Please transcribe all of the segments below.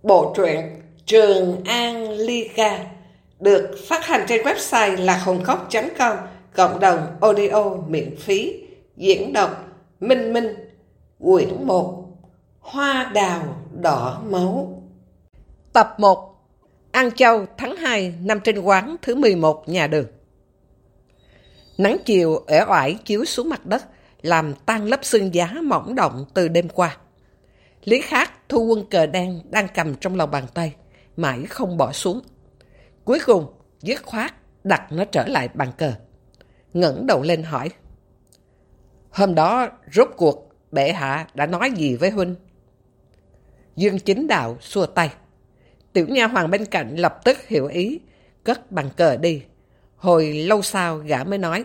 Bộ truyện Trường An Ly Ca được phát hành trên website lạchồngcốc.com, cộng đồng audio miễn phí. Diễn đọc Minh Minh. Quyển 1, Hoa đào đỏ máu. Tập 1. An Châu, tháng 2 năm Trinh Quán thứ 11 nhà Đường. Nắng chiều uể oải chiếu xuống mặt đất, làm tan lớp sương giá mỏng động từ đêm qua. Lý Khắc thu quân cờ đen đang cầm trong lòng bàn tay, mãi không bỏ xuống. Cuối cùng, dứt khoát đặt nó trở lại bàn cờ. Ngẩng đầu lên hỏi: "Hôm đó rốt cuộc bệ hạ đã nói gì với huynh?" Dương Chính Đạo xua tay. Tiểu nha hoàng bên cạnh lập tức hiểu ý, cất bàn cờ đi. Hồi lâu sau gã mới nói: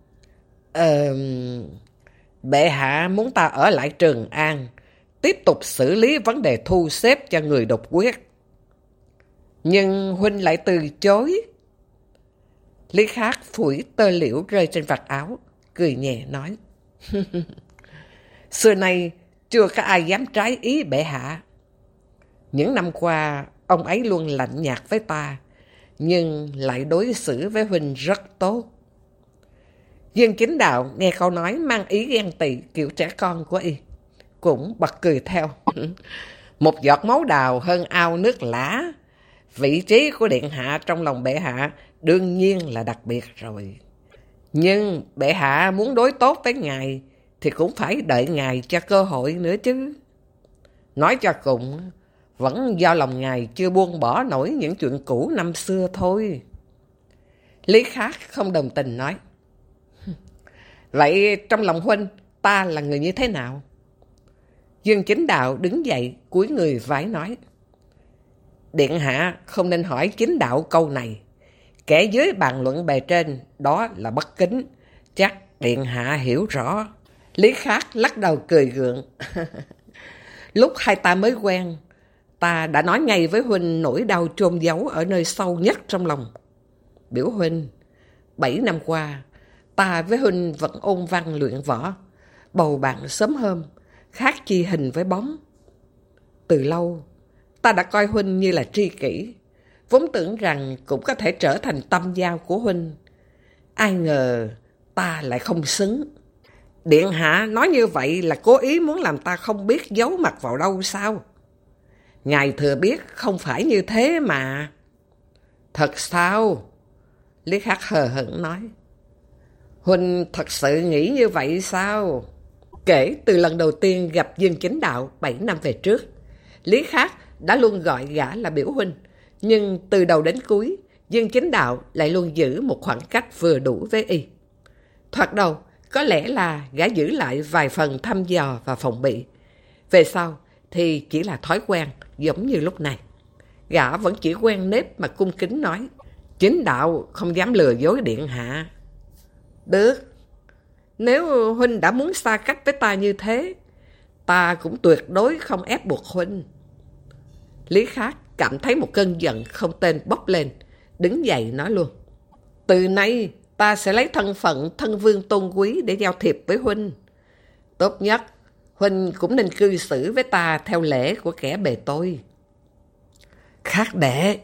Bệ hạ muốn ta ở lại Trường An, tiếp tục xử lý vấn đề thu xếp cho người đột quyết. Nhưng huynh lại từ chối." Lý Khắc phủi tơ liễu rơi trên vạt áo, cười nhẹ nói: "Xưa nay chưa có ai dám trái ý bệ hạ. Những năm qua ông ấy luôn lạnh nhạt với ta, nhưng lại đối xử với huynh rất tốt." Dương Chính Đạo nghe câu nói mang ý ghen tị kiểu trẻ con của y, cũng bật cười theo. "Một giọt máu đào hơn ao nước lã. Vị trí của điện hạ trong lòng bệ hạ đương nhiên là đặc biệt rồi. Nhưng bệ hạ muốn đối tốt với ngài thì cũng phải đợi ngài cho cơ hội nữa chứ. Nói cho cùng, vẫn do lòng ngài chưa buông bỏ nổi những chuyện cũ năm xưa thôi." Lý Khắc không đồng tình nói: "Vậy trong lòng huynh, ta là người như thế nào?" Dương Chính Đạo đứng dậy cúi người vái nói: "Điện hạ không nên hỏi Chính Đạo câu này. Kẻ dưới bàn luận bề trên đó là bất kính, chắc điện hạ hiểu rõ." Lý Khắc lắc đầu cười gượng. "Lúc hai ta mới quen, ta đã nói ngay với huynh nỗi đau chôn giấu ở nơi sâu nhất trong lòng. Biểu huynh, 7 năm qua, ta với huynh vẫn ôn văn luyện võ, bầu bạn sớm hôm, khác chi hình với bóng. Từ lâu, ta đã coi huynh như là tri kỷ, vốn tưởng rằng cũng có thể trở thành tâm giao của huynh. Ai ngờ ta lại không xứng. Điện hạ nói như vậy là cố ý muốn làm ta không biết giấu mặt vào đâu sao? Ngài thừa biết không phải như thế mà." "Thật sao?" Lý Khắc hờ hững nói. "Huynh thật sự nghĩ như vậy sao?" Kể từ lần đầu tiên gặp Dương Chính Đạo 7 năm về trước, Lý Khắc đã luôn gọi gã là biểu huynh, nhưng từ đầu đến cuối, Dương Chính Đạo lại luôn giữ một khoảng cách vừa đủ với y. Thoạt đầu, có lẽ là gã giữ lại vài phần thăm dò và phòng bị. Về sau thì chỉ là thói quen, giống như lúc này. Gã vẫn chỉ quen nếp mà cung kính nói: "Chính Đạo không dám lừa dối điện hạ." "Được, nếu huynh đã muốn xa cách với ta như thế, ta cũng tuyệt đối không ép buộc huynh." Lý Khắc cảm thấy một cơn giận không tên bốc lên, đứng dậy nói luôn: "Từ nay ta sẽ lấy thân phận thân vương tôn quý để giao thiệp với huynh. Tốt nhất, huynh cũng nên cư xử với ta theo lễ của kẻ bề tôi." "Khắc đệ!"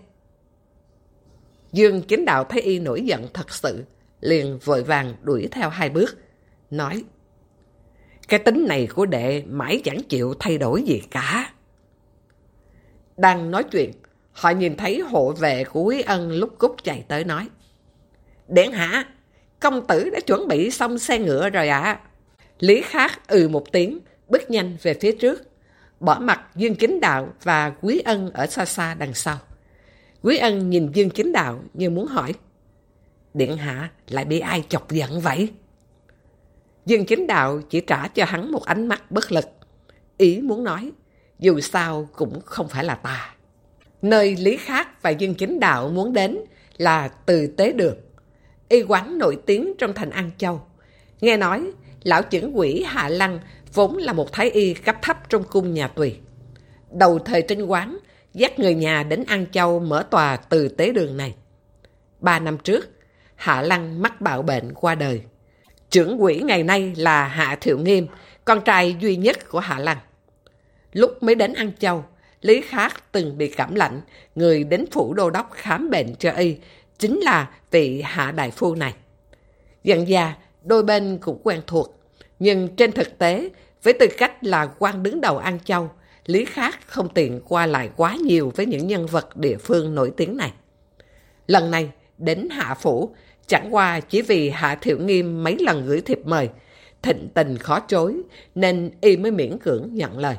Dương Chính Đạo thấy y nổi giận thật sự, liền vội vàng đuổi theo 2 bước, nói: "Cái tính này của đệ mãi chẳng chịu thay đổi gì cả." Đang nói chuyện, họ nhìn thấy hộ vệ của Quý Ân lúc cúc chạy tới nói: "Điện hạ, công tử đã chuẩn bị xong xe ngựa rồi ạ." Lý Khắc một tiếng, bước nhanh về phía trước, bỏ mặc Dương Chính Đạo và Quý Ân ở xa xa đằng sau. Quý Ân nhìn Dương Chính Đạo như muốn hỏi: "Điện hạ lại bị ai chọc giận vậy?" Dương Chính Đạo chỉ trả cho hắn một ánh mắt bất lực, ý muốn nói dù sao cũng không phải là ta. Nơi Lý Khắc và Dương Chính Đạo muốn đến là Từ Tế Đường, y quán nổi tiếng trong thành An Châu. Nghe nói lão chưởng quỷ Hạ Lăng vốn là một thái y cấp thấp trong cung nhà Tùy. Đầu thời Trinh Quán dắt người nhà đến An Châu mở tòa Từ Tế Đường này. 3 năm trước, Hạ Lăng mắc bạo bệnh qua đời. Chưởng quỷ ngày nay là Hạ Thiệu Nghiêm, con trai duy nhất của Hạ Lăng. Lúc mới đến An Châu, Lý Khắc từng bị cảm lạnh, người đến phủ đô đốc khám bệnh cho y, chính là vị Hạ đại phu này. Dần dà, đôi bên cũng quen thuộc, nhưng trên thực tế, với tư cách là quan đứng đầu An Châu, Lý Khắc không tiện qua lại quá nhiều với những nhân vật địa phương nổi tiếng này. Lần này, đến Hạ phủ, chẳng qua chỉ vì Hạ Thiệu Nghiêm mấy lần gửi thiệp mời, thịnh tình khó chối, nên y mới miễn cưỡng nhận lời.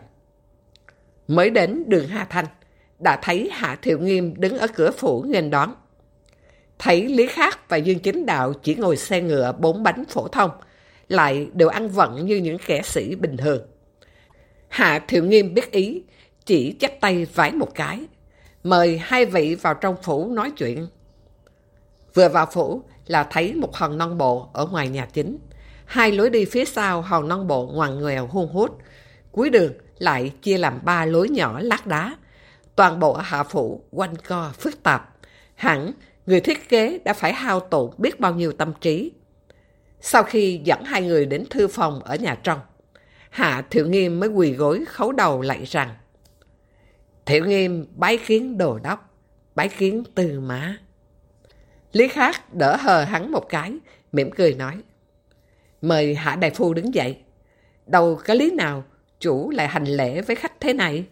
Mới đến đường Hà Thanh, đã thấy Hạ Thiệu Nghiêm đứng ở cửa phủ nghênh đón. Thấy Lý Khắc và Dương Chính Đạo chỉ ngồi xe ngựa 4 bánh phổ thông, lại đều ăn vận như những kẻ sĩ bình thường. Hạ Thiệu Nghiêm biết ý, chỉ chắp tay vái một cái, mời hai vị vào trong phủ nói chuyện. Vừa vào phủ là thấy một hòn non bộ ở ngoài nhà chính, hai lối đi phía sau hòn non bộ ngoằn ngoèo hun hút, cuối đường lại chia làm 3 lối nhỏ lát đá. Toàn bộ hạ phủ quanh co phức tạp, hẳn người thiết kế đã phải hao tổn biết bao nhiêu tâm trí. Sau khi dẫn hai người đến thư phòng ở nhà trong, Hạ Thiệu Nghiêm mới quỳ gối khấu đầu lạy rằng: Thiệu Nghiêm bái kiến Đô đốc, bái kiến Tư mã. Lý Khắc đỡ hờ hắn một cái, mỉm cười nói: Mời Hạ đại phu đứng dậy. Đâu có lý nào chủ lại hành lễ với khách thế này.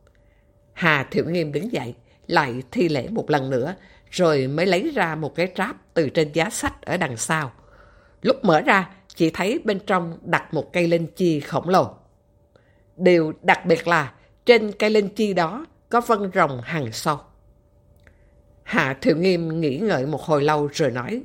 Hạ Thiệu Nghiêm đứng dậy, lại thi lễ một lần nữa, rồi mới lấy ra một cái tráp từ trên giá sách ở đằng sau. Lúc mở ra, chỉ thấy bên trong đặt một cây linh chi khổng lồ. Điều đặc biệt là trên cây linh chi đó có vân rồng hằn sâu. Hạ Thiệu Nghiêm nghĩ ngợi một hồi lâu rồi nói: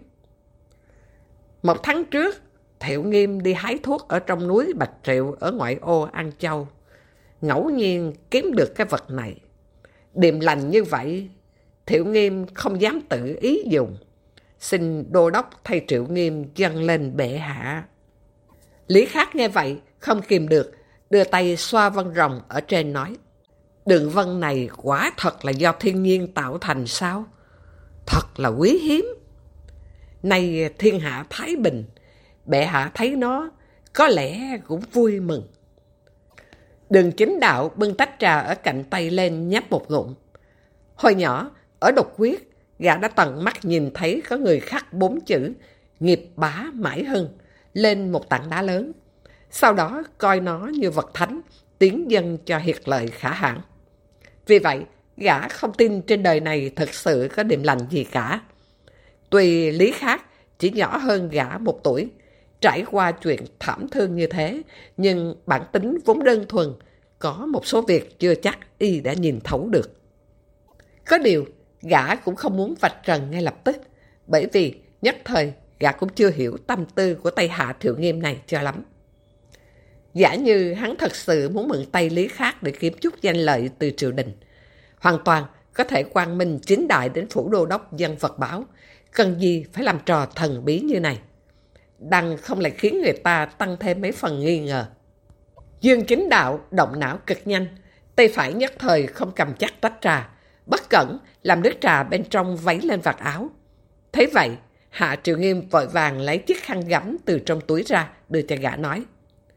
1 tháng trước, Thiệu Nghiêm đi hái thuốc ở trong núi Bạch Triệu ở ngoại ô An Châu. Ngẫu nhiên kiếm được cái vật này. Điềm lành như vậy, Thiệu Nghiêm không dám tự ý dùng. Xin đô đốc thay Thiệu Nghiêm dâng lên bệ hạ. Lý Khắc nghe vậy, không kìm được, đưa tay xoa vân rồng ở trên nói: Đường vân này quả thật là do thiên nhiên tạo thành sao? Thật là quý hiếm. Nay thiên hạ thái bình, bệ hạ thấy nó, có lẽ cũng vui mừng. Đường Chính Đạo bưng tách trà ở cạnh tay lên nhấp một ngụm. Hồi nhỏ, ở Độc Quyết, gã đã tận mắt nhìn thấy có người khắc 4 chữ nghiệp bá mãi hưng lên một tảng đá lớn. Sau đó coi nó như vật thánh, tiến dâng cho hiệt lợi khả hãn. Vì vậy, gã không tin trên đời này thực sự có điềm lành gì cả. Tuy Lý Khắc chỉ nhỏ hơn gã 1 tuổi, trải qua chuyện thảm thương như thế, nhưng bản tính vốn đơn thuần, có một số việc chưa chắc y đã nhìn thấu được. Có điều, gã cũng không muốn vạch trần ngay lập tức, bởi vì nhất thời gã cũng chưa hiểu tâm tư của tay Hạ Thiệu Nghiêm này cho lắm. Giả như hắn thật sự muốn mượn tay Lý Khắc để kiếm chút danh lợi từ triều đình, hoàn toàn có thể quang minh chính đại đến phủ đô đốc dân vật báo, cần gì phải làm trò thần bí như này. Đằng không lại khiến người ta tăng thêm mấy phần nghi ngờ. Dương Chính Đạo động não cực nhanh, tay phải nhất thời không cầm chắc tách trà, bất cẩn làm nước trà bên trong vấy lên vạt áo. Thế vậy, Hạ Thiệu Nghiêm vội vàng lấy chiếc khăn gấm từ trong túi ra, đưa cho gã nói: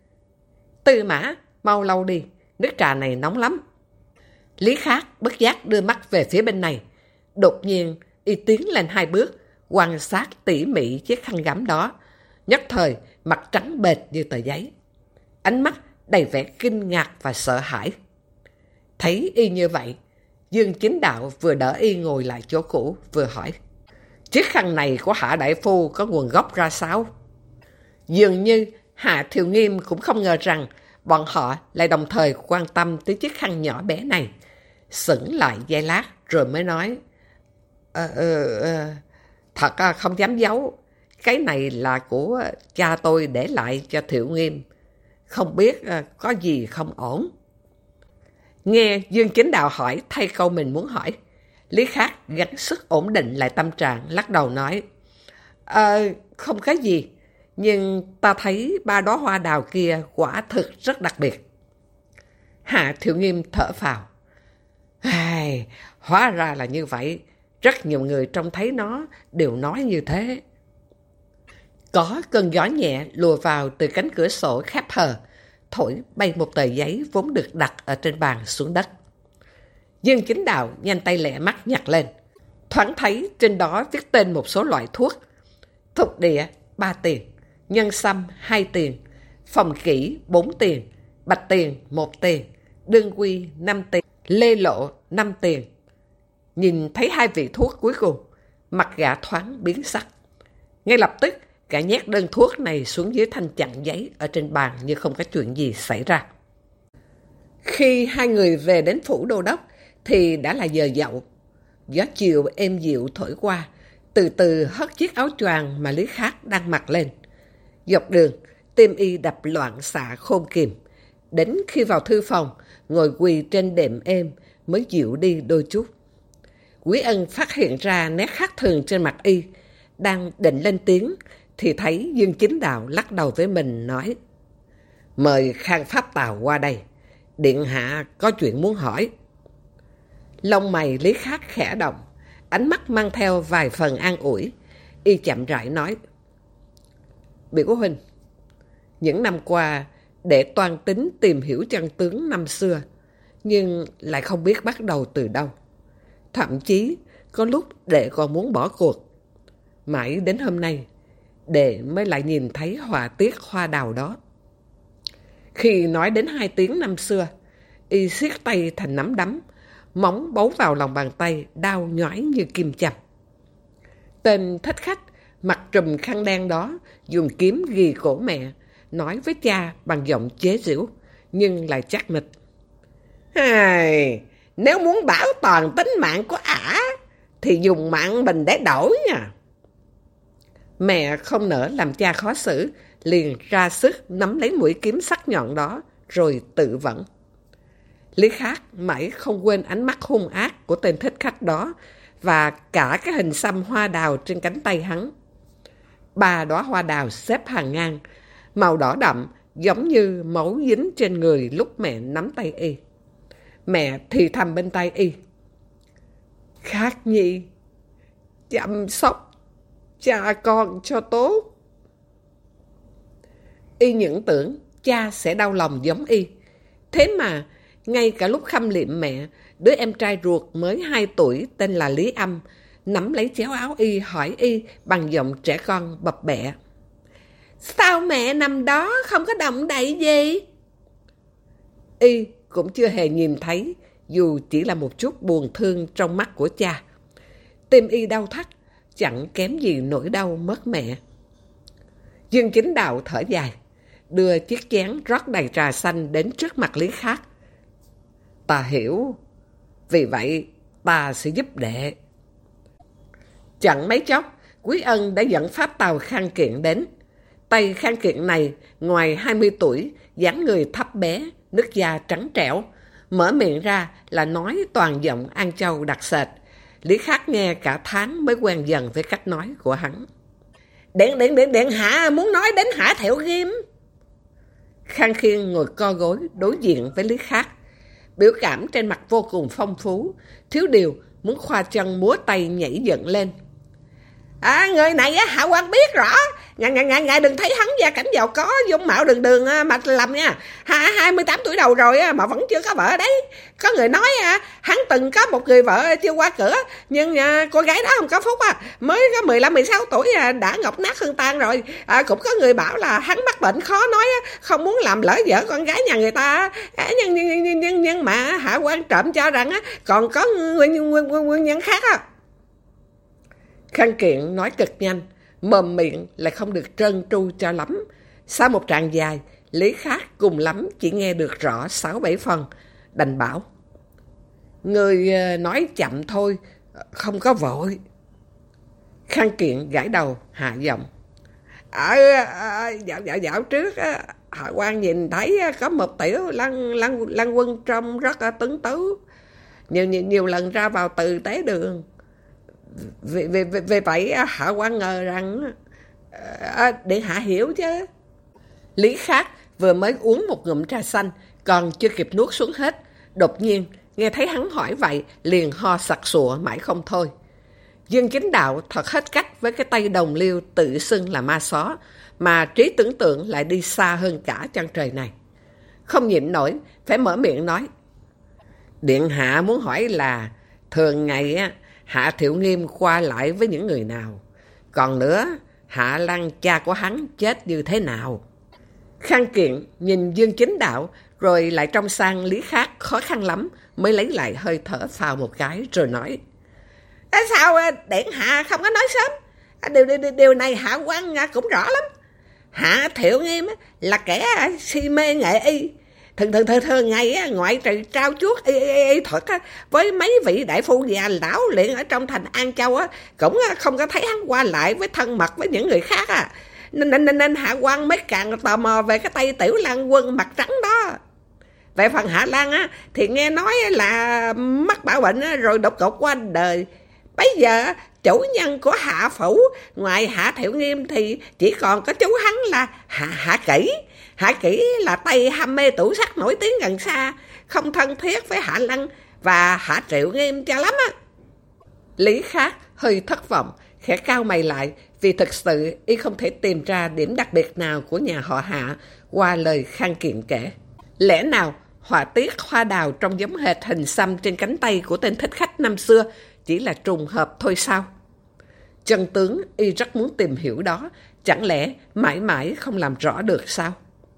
Tư mã, mau lau đi, nước trà này nóng lắm. Lý Khắc bất giác đưa mắt về phía bên này. Đột nhiên, y tiến lên 2 bước, quan sát tỉ mỉ chiếc khăn gấm đó. Nhất thời, mặt trắng bệch như tờ giấy. Ánh mắt đầy vẻ kinh ngạc và sợ hãi. Thấy y như vậy, Dương Chính Đạo vừa đỡ y ngồi lại chỗ cũ, vừa hỏi: Chiếc khăn này của Hạ đại phu có nguồn gốc ra sao? Dường như Hạ Thiệu Nghiêm cũng không ngờ rằng bọn họ lại đồng thời quan tâm tới chiếc khăn nhỏ bé này. Sững lại giây lát rồi mới nói: Thật không dám giấu, cái này là của cha tôi để lại cho Thiệu Nghiêm. Không biết có gì không ổn. Nghe Dương Chính Đạo hỏi thay câu mình muốn hỏi, Lý Khắc gắng sức ổn định lại tâm trạng, lắc đầu nói: Không có gì, nhưng ta thấy 3 đóa hoa đào kia quả thực rất đặc biệt. Hạ Thiệu Nghiêm thở phào: Hóa ra là như vậy, rất nhiều người trông thấy nó đều nói như thế. Có cơn gió nhẹ lùa vào từ cánh cửa sổ khép hờ, thổi bay một tờ giấy vốn được đặt ở trên bàn xuống đất. Dương Chính Đạo nhanh tay lẹ mắt nhặt lên. Thoáng thấy trên đó viết tên một số loại thuốc. Thục địa 3 tiền, nhân sâm 2 tiền, phòng kỷ 4 tiền, bạch tiền 1 tiền, đương quy 5 tiền, lê lộ 5 tiền. Nhìn thấy 2 vị thuốc cuối cùng, mặt gã thoáng biến sắc. Ngay lập tức, gã nhét đơn thuốc này xuống dưới thanh chặn giấy ở trên bàn như không có chuyện gì xảy ra. Khi 2 người về đến phủ đô đốc thì đã là giờ dậu. Gió chiều êm dịu thổi qua, từ từ hất chiếc áo choàng mà Lý Khắc đang mặc lên. Dọc đường, tim y đập loạn xạ khôn kìm. Đến khi vào thư phòng, ngồi quỳ trên đệm êm mới dịu đi đôi chút. Quý Ân phát hiện ra nét khác thường trên mặt y, đang định lên tiếng thì thấy Dương Chính Đạo lắc đầu với mình nói: Mời Khang Pháp Tào qua đây, điện hạ có chuyện muốn hỏi. Lông mày Lý Khắc khẽ động, ánh mắt mang theo vài phần an ủi. Y chậm rãi nói: Biểu huynh, những năm qua đệ toan tính tìm hiểu chân tướng năm xưa, nhưng lại không biết bắt đầu từ đâu. Thậm chí có lúc đệ còn muốn bỏ cuộc. Mãi đến hôm nay, đệ mới lại nhìn thấy họa tiết hoa đào đó. Khi nói đến 2 tiếng năm xưa, y siết tay thành nắm đấm, móng bấu vào lòng bàn tay, đau nhói như kim châm. Tên thích khách mặc trùm khăn đen đó dùng kiếm ghi cổ mẹ, nói với cha bằng giọng chế giễu, nhưng lại chắc nịch: Nếu muốn bảo toàn tính mạng của ả, thì dùng mạng mình để đổi nha. Mẹ không nỡ làm cha khó xử, liền ra sức nắm lấy mũi kiếm sắc nhọn đó, rồi tự vẫn. Lý Khắc mãi không quên ánh mắt hung ác của tên thích khách đó và cả cái hình xăm hoa đào trên cánh tay hắn. 3 đóa hoa đào xếp hàng ngang, màu đỏ đậm giống như máu dính trên người lúc mẹ nắm tay y. Mẹ thì thầm bên tay y: Khắc nhi, chăm sóc cha con cho tốt. Y những tưởng cha sẽ đau lòng giống y. Thế mà ngay cả lúc khâm liệm mẹ, đứa em trai ruột mới 2 tuổi tên là Lý Âm nắm lấy chéo áo y hỏi y bằng giọng trẻ con bập bẹ: Sao mẹ nằm đó không có động đậy gì? Y cũng chưa hề nhìn thấy, dù chỉ là một chút buồn thương trong mắt của cha. Tim y đau thắt, chẳng kém gì nỗi đau mất mẹ. Dương Chính Đạo thở dài, đưa chiếc chén rót đầy trà xanh đến trước mặt Lý Khắc. Ta hiểu, vì vậy ta sẽ giúp đệ. Chẳng mấy chốc, Quý Ân đã dẫn Pháp Tào Khang Kiện đến. Tay Khang Kiện này, ngoài 20 tuổi, dáng người thấp bé, nước da trắng trẻo, mở miệng ra là nói toàn giọng An Châu đặc sệt. Lý Khắc nghe cả tháng mới quen dần với cách nói của hắn. Điện hạ muốn nói đến Hạ Thiệu Ghim. Khang Khiên ngồi co gối đối diện với Lý Khắc, biểu cảm trên mặt vô cùng phong phú, thiếu điều muốn khoa chân múa tay nhảy dựng lên. Người này Hạ quan biết rõ. Ngài đừng thấy hắn gia cảnh giàu có, dung mạo đường mà lầm nha. 28 tuổi đầu rồi mà vẫn chưa có vợ đấy. Có người nói hắn từng có một người vợ chưa qua cửa, nhưng cô gái đó không có phúc, mới có 15-16 tuổi đã ngọc nát hương tan rồi. Cũng có người bảo là hắn mắc bệnh khó nói, không muốn làm lỡ vợ con gái nhà người ta. Nhưng mà Hạ quan trộm cho rằng còn có nguyên nhân khác. Khang Kiện nói cực nhanh, mồm miệng lại không được trơn tru cho lắm. Sau một tràng dài, Lý Khắc cùng lắm chỉ nghe được rõ 6-7 phần, đành bảo: Người nói chậm thôi, không có vội. Khang Kiện gãi đầu hạ giọng: Dạo trước Hạ quan nhìn thấy có một tiểu lăng quân trông rất tuấn tú, nhiều lần ra vào từ tế đường. Vì vậy Hạ quan ngờ rằng điện hạ hiểu chứ. Lý Khắc vừa mới uống một ngụm trà xanh, còn chưa kịp nuốt xuống hết, đột nhiên nghe thấy hắn hỏi vậy, liền ho sặc sụa mãi không thôi. Dương Chính Đạo thật hết cách với cái tay đồng liêu tự xưng là ma xó, mà trí tưởng tượng lại đi xa hơn cả chân trời này. Không nhịn nổi, phải mở miệng nói: Điện hạ muốn hỏi là thường ngày á, Hạ Thiệu Nghiêm qua lại với những người nào? Còn nữa, Hạ Lăng cha của hắn chết như thế nào? Khang Kiện nhìn Dương Chính Đạo rồi lại trông sang Lý Khắc khó khăn lắm mới lấy lại hơi thở phào một cái rồi nói: Sao điện hạ không có nói sớm? Điều này Hạ quan cũng rõ lắm. Hạ Thiệu Nghiêm là kẻ si mê nghệ y. Thường ngày ngoại trừ trao chuốt y thuật với mấy vị đại phu già lão luyện ở trong thành An Châu cũng không có thấy hắn qua lại với thân mật với những người khác nên Hạ quan mới càng tò mò về cái tay Tiểu Lan Quân mặt trắng đó. Về phần Hạ Lan thì nghe nói là mắc bạo bệnh rồi đột ngột qua đời. Bây giờ chủ nhân của Hạ Phủ ngoài Hạ Thiệu Nghiêm thì chỉ còn có chú hắn là Hạ Kỷ. Hạ Kỷ là tay ham mê tủ sắc nổi tiếng gần xa, không thân thiết với Hạ Lăng và Hạ Thiệu Nghiêm cho lắm á. Lý Khắc hơi thất vọng, khẽ cau mày lại vì thực sự y không thể tìm ra điểm đặc biệt nào của nhà họ Hạ qua lời Khang Kiện kể. Lẽ nào họa tiết hoa đào trông giống hệt hình xăm trên cánh tay của tên thích khách năm xưa chỉ là trùng hợp thôi sao? Chân tướng y rất muốn tìm hiểu đó, chẳng lẽ mãi mãi không làm rõ được sao?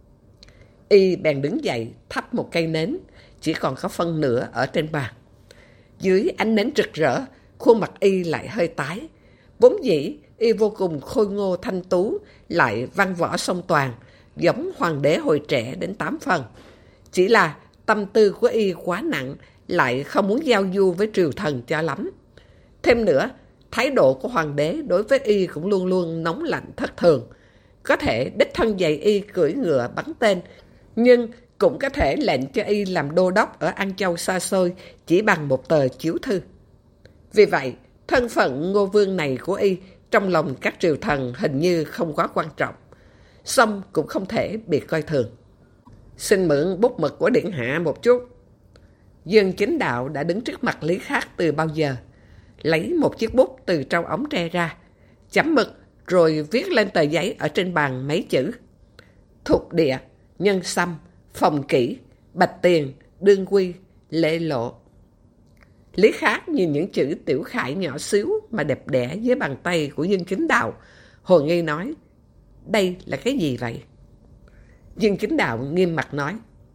Y bèn đứng dậy thắp một cây nến, chỉ còn có phân nửa ở trên bàn. Dưới ánh nến rực rỡ, khuôn mặt y lại hơi tái. Vốn dĩ y vô cùng khôi ngô thanh tú, lại văn võ song toàn, giống hoàng đế hồi trẻ đến 8 phần. Chỉ là tâm tư của y quá nặng, lại không muốn giao du với triều thần cho lắm. Thêm nữa, thái độ của hoàng đế đối với y cũng luôn luôn nóng lạnh thất thường. Có thể đích thân dạy y cưỡi ngựa bắn tên, nhưng cũng có thể lệnh cho y làm đô đốc ở An Châu xa xôi chỉ bằng một tờ chiếu thư. Vì vậy, thân phận Ngô Vương này của y trong lòng các triều thần hình như không quá quan trọng, song cũng không thể bị coi thường. Xin mượn bút mực của điện hạ một chút. Dương Chính Đạo đã đứng trước mặt Lý Khắc từ bao giờ, lấy một chiếc bút từ trong ống tre ra, chấm mực rồi viết lên tờ giấy ở trên bàn mấy chữ: Thục địa, nhân xăm, phòng kỹ, bạch tiền, đương quy, lễ lộ. Lý Khắc nhìn những chữ tiểu khải nhỏ xíu mà đẹp đẽ dưới bàn tay của Dương Chính Đạo, hồ nghi nói: Đây là cái gì vậy? Dương Chính Đạo nghiêm mặt nói: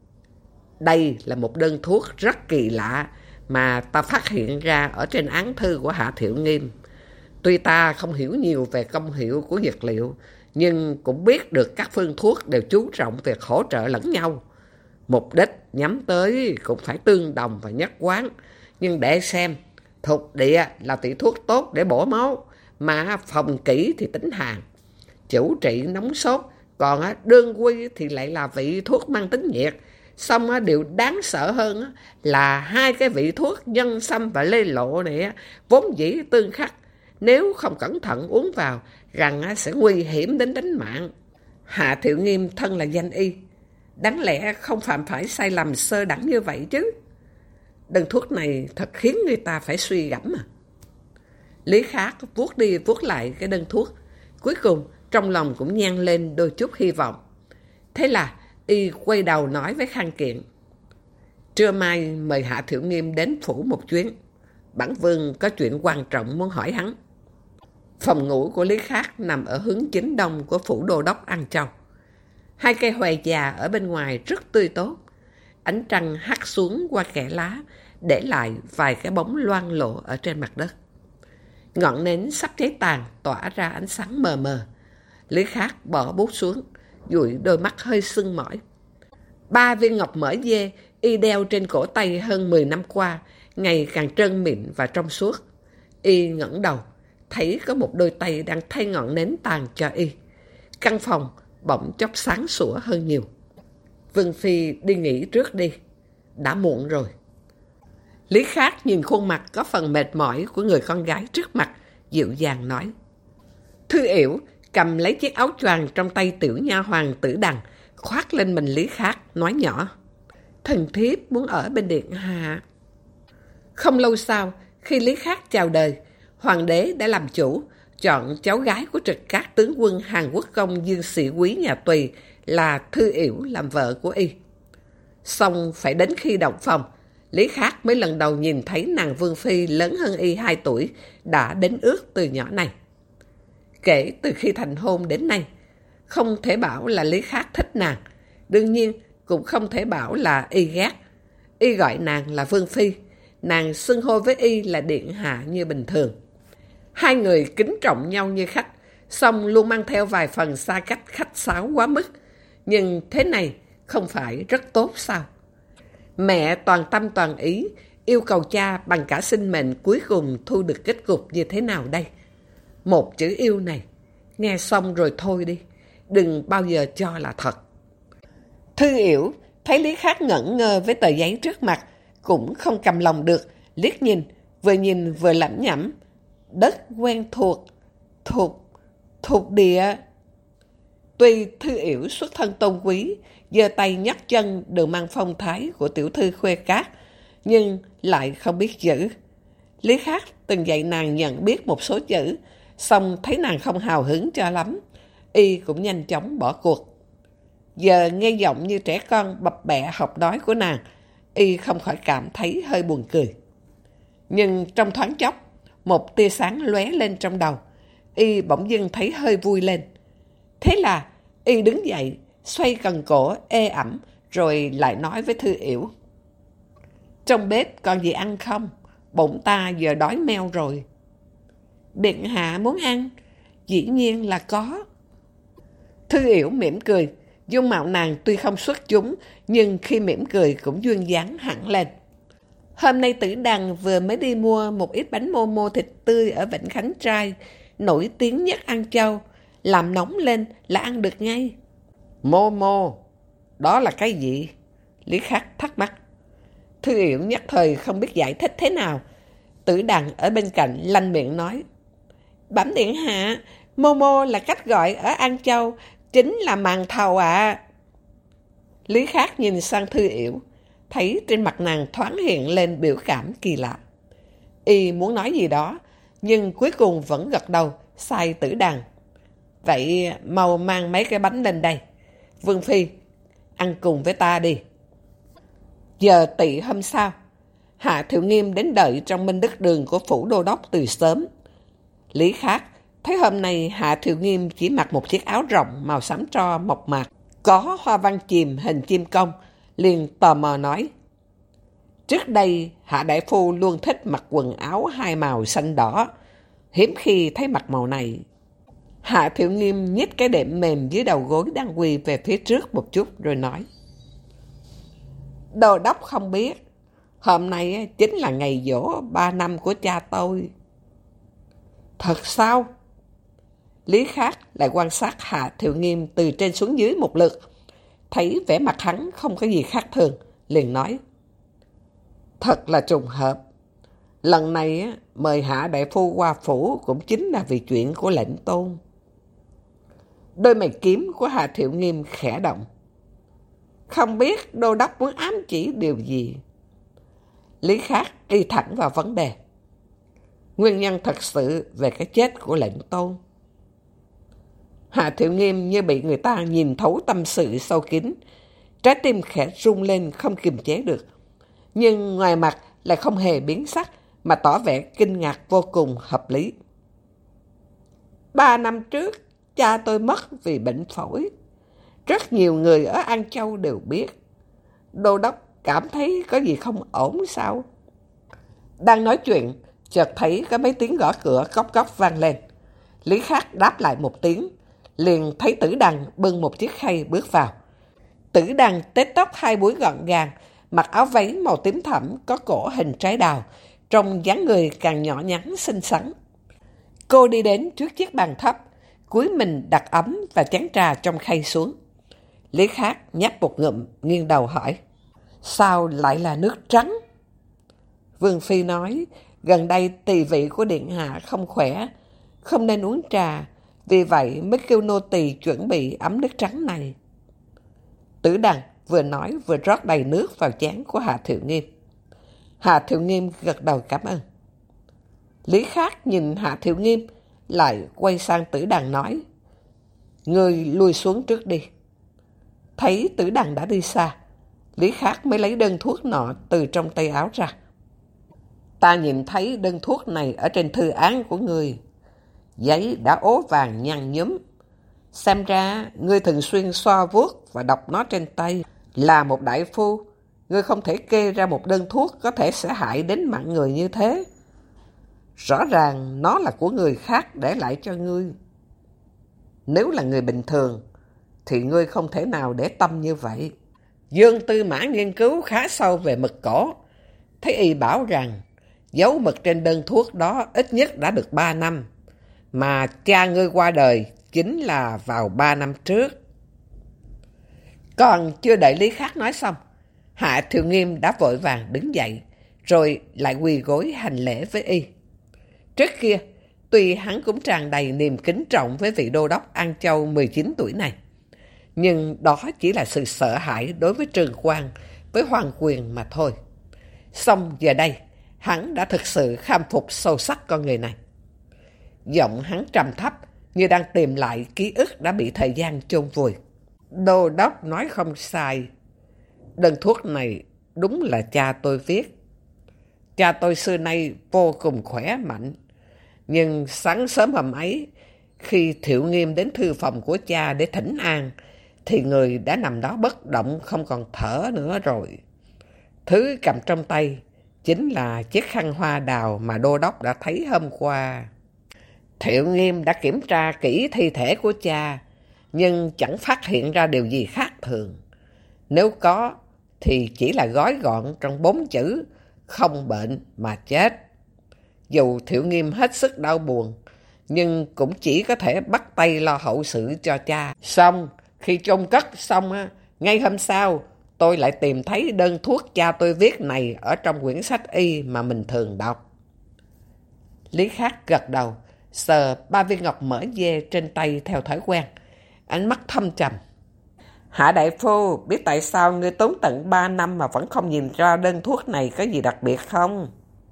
Đây là một đơn thuốc rất kỳ lạ mà ta phát hiện ra ở trên án thư của Hạ Thiệu Nghiêm. Tuy ta không hiểu nhiều về công hiệu của dược liệu, nhưng cũng biết được các phương thuốc đều chú trọng việc hỗ trợ lẫn nhau. Mục đích nhắm tới cũng phải tương đồng và nhất quán. Nhưng để xem, thục địa là vị thuốc tốt để bổ máu, mà phòng kỹ thì tính hàn, chủ trị nóng sốt, còn đương quy thì lại là vị thuốc mang tính nhiệt. Xong điều đáng sợ hơn là hai cái vị thuốc nhân sâm và lê lộ này vốn dĩ tương khắc, nếu không cẩn thận uống vào rằng sẽ nguy hiểm đến tính mạng. Hạ Thiệu Nghiêm thân là danh y, đáng lẽ không phạm phải sai lầm sơ đẳng như vậy chứ. Đơn thuốc này thật khiến người ta phải suy gẫm mà. Lý Khắc vuốt đi vuốt lại cái đơn thuốc, cuối cùng trong lòng cũng nhen lên đôi chút hy vọng. Thế là y quay đầu nói với Khang Kiện: Trưa mai mời Hạ Thiệu Nghiêm đến phủ một chuyến, bản vương có chuyện quan trọng muốn hỏi hắn. Phòng ngủ của Lý Khắc nằm ở hướng chính đông của phủ đô đốc An Châu. Hai cây hoè già ở bên ngoài rất tươi tốt, ánh trăng hắt xuống qua kẽ lá, để lại vài cái bóng loang lộ ở trên mặt đất. Ngọn nến sắp cháy tàn tỏa ra ánh sáng mờ mờ. Lý Khắc bỏ bút xuống, dụi đôi mắt hơi sưng mỏi. 3 viên ngọc mỡ dê y đeo trên cổ tay hơn 10 năm qua, ngày càng trơn mịn và trong suốt. Y ngẩng đầu, thấy có một đôi tay đang thay ngọn nến tàn cho y. Căn phòng bỗng chốc sáng sủa hơn nhiều. Vương phi đi nghỉ trước đi, đã muộn rồi. Lý Khắc nhìn khuôn mặt có phần mệt mỏi của người con gái trước mặt, dịu dàng nói. Thư Yểu cầm lấy chiếc áo choàng trong tay tiểu nha hoàn Tử Đằng, khoác lên mình Lý Khắc, nói nhỏ: Thần thiếp muốn ở bên điện hạ. Không lâu sau, khi Lý Khắc chào đời, hoàng đế đã làm chủ, chọn cháu gái của trực các tướng quân Hàn Quốc công Dương Sĩ Quý nhà Tùy là Thư Yểu làm vợ của y. Xong phải đến khi động phòng, Lý Khắc mới lần đầu nhìn thấy nàng Vương Phi lớn hơn y 2 tuổi đã đến ước từ nhỏ này. Kể từ khi thành hôn đến nay, không thể bảo là Lý Khắc thích nàng, đương nhiên cũng không thể bảo là y ghét. Y gọi nàng là Vương Phi, nàng xưng hô với y là điện hạ như bình thường. Hai người kính trọng nhau như khách, song luôn mang theo vài phần xa cách khách sáo quá mức. Nhưng thế này không phải rất tốt sao? Mẹ toàn tâm toàn ý, yêu cầu cha bằng cả sinh mệnh, cuối cùng thu được kết cục như thế nào đây? Một chữ yêu này, nghe xong rồi thôi đi, đừng bao giờ cho là thật. Thư Yểu thấy Lý Khắc ngẩn ngơ với tờ giấy trước mặt, cũng không cầm lòng được, liếc nhìn vừa lẩm nhẩm. Đất quen thuộc, thuộc địa. Tuy Thư Yểu xuất thân tôn quý, giơ tay nhấc chân đều mang phong thái của tiểu thư khuê cát, nhưng lại không biết chữ. Lý Khắc từng dạy nàng nhận biết một số chữ, song thấy nàng không hào hứng cho lắm, y cũng nhanh chóng bỏ cuộc. Giờ nghe giọng như trẻ con bập bẹ học nói của nàng, y không khỏi cảm thấy hơi buồn cười. Nhưng trong thoáng chốc, một tia sáng lóe lên trong đầu, y bỗng dưng thấy hơi vui lên. Thế là y đứng dậy, xoay cần cổ ê ẩm, rồi lại nói với Thư Yểu. Trong bếp còn gì ăn không? Bụng ta giờ đói meo rồi. Điện hạ muốn ăn? Dĩ nhiên là có. Thư Yểu mỉm cười, dung mạo nàng tuy không xuất chúng, nhưng khi mỉm cười cũng duyên dáng hẳn lên. Hôm nay Tử Đằng vừa mới đi mua một ít bánh mô mô thịt tươi ở Vĩnh Khánh Trai, nổi tiếng nhất An Châu, làm nóng lên là ăn được ngay. Mô mô, đó là cái gì? Lý Khắc thắc mắc. Thư Yểu nhất thời không biết giải thích thế nào. Tử Đằng ở bên cạnh lanh miệng nói. Bẩm điện hạ, mô mô là cách gọi ở An Châu, chính là màn thầu ạ. Lý Khắc nhìn sang Thư Yểu, thấy trên mặt nàng thoáng hiện lên biểu cảm kỳ lạ. Y muốn nói gì đó, nhưng cuối cùng vẫn gật đầu, sai Tử Đằng. Vậy mau mang mấy cái bánh lên đây. Vương Phi, ăn cùng với ta đi. Giờ tỵ hôm sau, Hạ Thiệu Nghiêm đến đợi trong Minh Đức Đường của phủ đô đốc từ sớm. Lý Khắc thấy hôm nay Hạ Thiệu Nghiêm chỉ mặc một chiếc áo rộng màu xám tro mộc mạc, có hoa văn chìm hình chim công, liền tò mò nói. Trước đây Hạ Đại Phu luôn thích mặc quần áo hai màu xanh đỏ, hiếm khi thấy mặc màu này. Hạ Thiệu Nghiêm nhích cái đệm mềm dưới đầu gối đang quỳ về phía trước một chút rồi nói. Đô đốc không biết, hôm nay chính là ngày giỗ 3 năm của cha tôi. Thật sao? Lý Khắc lại quan sát Hạ Thiệu Nghiêm từ trên xuống dưới một lượt, thấy vẻ mặt hắn không có gì khác thường, liền nói. Thật là trùng hợp. Lần này mời Hạ Đại Phu qua phủ cũng chính là vì chuyện của lệnh tôn. Đôi mày kiếm của Hạ Thiệu Nghiêm khẽ động. Không biết đô đốc muốn ám chỉ điều gì? Lý Khắc đi thẳng vào vấn đề. Nguyên nhân thật sự về cái chết của lệnh tôn. Hạ Thiệu Nghiêm như bị người ta nhìn thấu tâm sự sâu kín, trái tim khẽ rung lên không kiềm chế được. Nhưng ngoài mặt lại không hề biến sắc, mà tỏ vẻ kinh ngạc vô cùng hợp lý. 3 năm trước, cha tôi mất vì bệnh phổi. Rất nhiều người ở An Châu đều biết. Đô đốc cảm thấy có gì không ổn sao? Đang nói chuyện, chợt thấy có mấy tiếng gõ cửa cốc cốc vang lên. Lý Khắc đáp lại một tiếng, liền thấy Tử Đằng bưng một chiếc khay bước vào. Tử Đằng tết tóc 2 búi gọn gàng, mặc áo váy màu tím thẫm có cổ hình trái đào, trông dáng người càng nhỏ nhắn xinh xắn. Cô đi đến trước chiếc bàn thấp, cúi mình đặt ấm và chén trà trong khay xuống. Lý Khắc nhấp một ngụm, nghiêng đầu hỏi. Sao lại là nước trắng? Vương Phi nói, gần đây tỳ vị của điện hạ không khỏe, không nên uống trà, vì vậy mới kêu nô tỳ chuẩn bị ấm nước trắng này. Tử Đằng vừa nói vừa rót đầy nước vào chén của Hạ Thiệu Nghiêm. Hạ Thiệu Nghiêm gật đầu cảm ơn. Lý Khắc nhìn Hạ Thiệu Nghiêm, lại quay sang Tử Đằng nói. Ngươi lui xuống trước đi. Thấy Tử Đằng đã đi xa, Lý Khắc mới lấy đơn thuốc nọ từ trong tay áo ra. Ta nhìn thấy đơn thuốc này ở trên thư án của ngươi. Giấy đã ố vàng nhăn nhúm. Xem ra, ngươi thường xuyên xoa vuốt và đọc nó trên tay. Là một đại phu, ngươi không thể kê ra một đơn thuốc có thể sẽ hại đến mạng người như thế. Rõ ràng nó là của người khác để lại cho ngươi. Nếu là người bình thường, thì ngươi không thể nào để tâm như vậy. Dương Tư Mã nghiên cứu khá sâu về mực cổ. Thấy y bảo rằng, dấu mực trên đơn thuốc đó ít nhất đã được 3 năm. Mà cha ngươi qua đời chính là vào 3 năm trước. Còn chưa đợi Lý Khắc nói xong, Hạ Thiệu Nghiêm đã vội vàng đứng dậy, rồi lại quỳ gối hành lễ với y. Trước kia, tuy hắn cũng tràn đầy niềm kính trọng với vị đô đốc An Châu 19 tuổi này, nhưng đó chỉ là sự sợ hãi đối với Trường Quang, với hoàng quyền mà thôi. Xong giờ đây, hắn đã thực sự khâm phục sâu sắc con người này. Giọng hắn trầm thấp, như đang tìm lại ký ức đã bị thời gian chôn vùi. Đô đốc nói không sai. Đơn thuốc này đúng là cha tôi viết. Cha tôi xưa nay vô cùng khỏe mạnh. Nhưng sáng sớm hôm ấy, khi Thiệu Nghiêm đến thư phòng của cha để thỉnh an, thì người đã nằm đó bất động, không còn thở nữa rồi. Thứ cầm trong tay chính là chiếc khăn hoa đào mà đô đốc đã thấy hôm qua. Thiệu Nghiêm đã kiểm tra kỹ thi thể của cha, nhưng chẳng phát hiện ra điều gì khác thường. Nếu có, thì chỉ là gói gọn trong 4 chữ, không bệnh mà chết. Dù Thiệu Nghiêm hết sức đau buồn, nhưng cũng chỉ có thể bắt tay lo hậu sự cho cha. Xong, khi chôn cất xong, ngay hôm sau, tôi lại tìm thấy đơn thuốc cha tôi viết này ở trong quyển sách y mà mình thường đọc. Lý Khắc gật đầu, sờ 3 viên ngọc mỡ dê trên tay theo thói quen, ánh mắt thâm trầm. Hạ đại phu, biết tại sao ngươi tốn tận 3 năm mà vẫn không nhìn ra đơn thuốc này có gì đặc biệt không?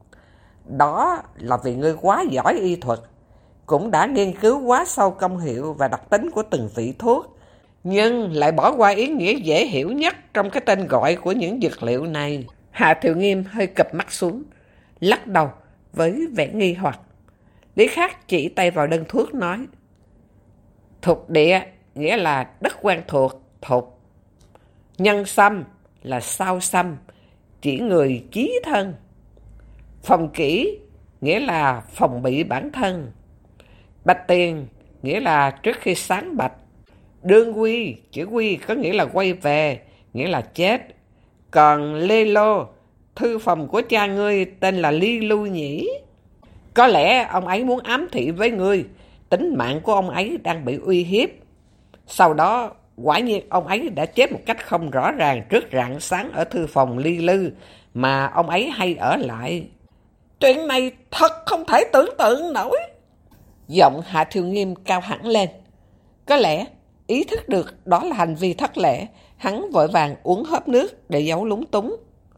Đó là vì ngươi quá giỏi y thuật, cũng đã nghiên cứu quá sâu công hiệu và đặc tính của từng vị thuốc, nhưng lại bỏ qua ý nghĩa dễ hiểu nhất trong cái tên gọi của những dược liệu này. Hạ Thiệu Nghiêm hơi cụp mắt xuống, lắc đầu với vẻ nghi hoặc. Lý Khắc chỉ tay vào đơn thuốc nói, Thục địa nghĩa là đất quen thuộc, thục. Nhân xâm là sao xâm, chỉ người chí thân. Phòng kỹ nghĩa là phòng bị bản thân. Bạch tiền nghĩa là trước khi sáng bạch. Đương quy, chữ quy có nghĩa là quay về, nghĩa là chết. Còn Lê Lô, thư phòng của cha ngươi tên là Ly Lưu nhỉ? Có lẽ ông ấy muốn ám thị với ngươi, tính mạng của ông ấy đang bị uy hiếp. Sau đó, quả nhiên ông ấy đã chết một cách không rõ ràng trước rạng sáng ở thư phòng Ly Lư mà ông ấy hay ở lại. Chuyện này thật không thể tưởng tượng nổi. Giọng Hạ Thiệu Nghiêm cao hẳn lên. Có lẽ ý thức được đó là hành vi thất lễ, hắn vội vàng uống hớp nước để giấu lúng túng.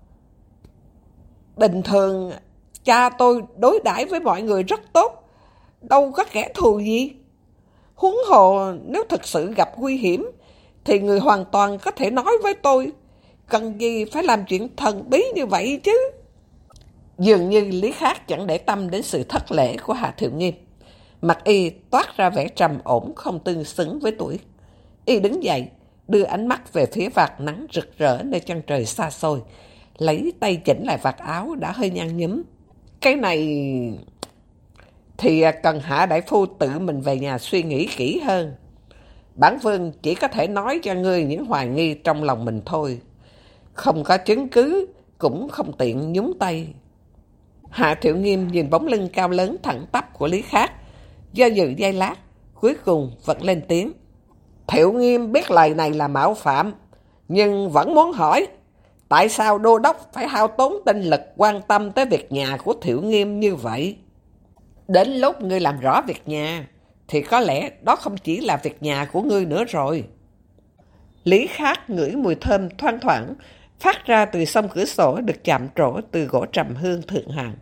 Bình thường, cha tôi đối đãi với mọi người rất tốt, đâu có kẻ thù gì. Huống hồ nếu thực sự gặp nguy hiểm, thì người hoàn toàn có thể nói với tôi, cần gì phải làm chuyện thần bí như vậy chứ. Dường như Lý Khắc chẳng để tâm đến sự thất lễ của Hạ Thiệu Nghiêm. Mặt y toát ra vẻ trầm ổn không tương xứng với tuổi. Y đứng dậy, đưa ánh mắt về phía vạt nắng rực rỡ nơi chân trời xa xôi, lấy tay chỉnh lại vạt áo đã hơi nhăn nhúm. Cái này thì cần Hạ đại phu tự mình về nhà suy nghĩ kỹ hơn. Bản vương chỉ có thể nói cho ngươi những hoài nghi trong lòng mình thôi. Không có chứng cứ, cũng không tiện nhúng tay. Hạ Thiệu Nghiêm nhìn bóng lưng cao lớn thẳng tắp của Lý Khắc, do dự giây lát, cuối cùng vẫn lên tiếng. Thiệu Nghiêm biết lời này là mạo phạm, nhưng vẫn muốn hỏi, tại sao đô đốc phải hao tốn tinh lực quan tâm tới việc nhà của Thiệu Nghiêm như vậy? Đến lúc ngươi làm rõ việc nhà, thì có lẽ đó không chỉ là việc nhà của ngươi nữa rồi. Lý Khắc ngửi mùi thơm thoang thoảng, phát ra từ song cửa sổ được chạm trổ từ gỗ trầm hương thượng hạng.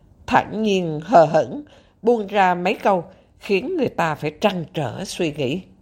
Thản nhiên hờ hững, buông ra mấy câu, khiến người ta phải trăn trở suy nghĩ.